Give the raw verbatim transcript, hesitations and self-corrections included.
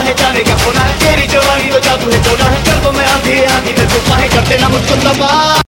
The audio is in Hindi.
है जाने क्या होना है, तेरी जवानी तो जादू है टोना है, कर दो मैं आंधी आंधी में तूफान करते ना मुझको तबाह।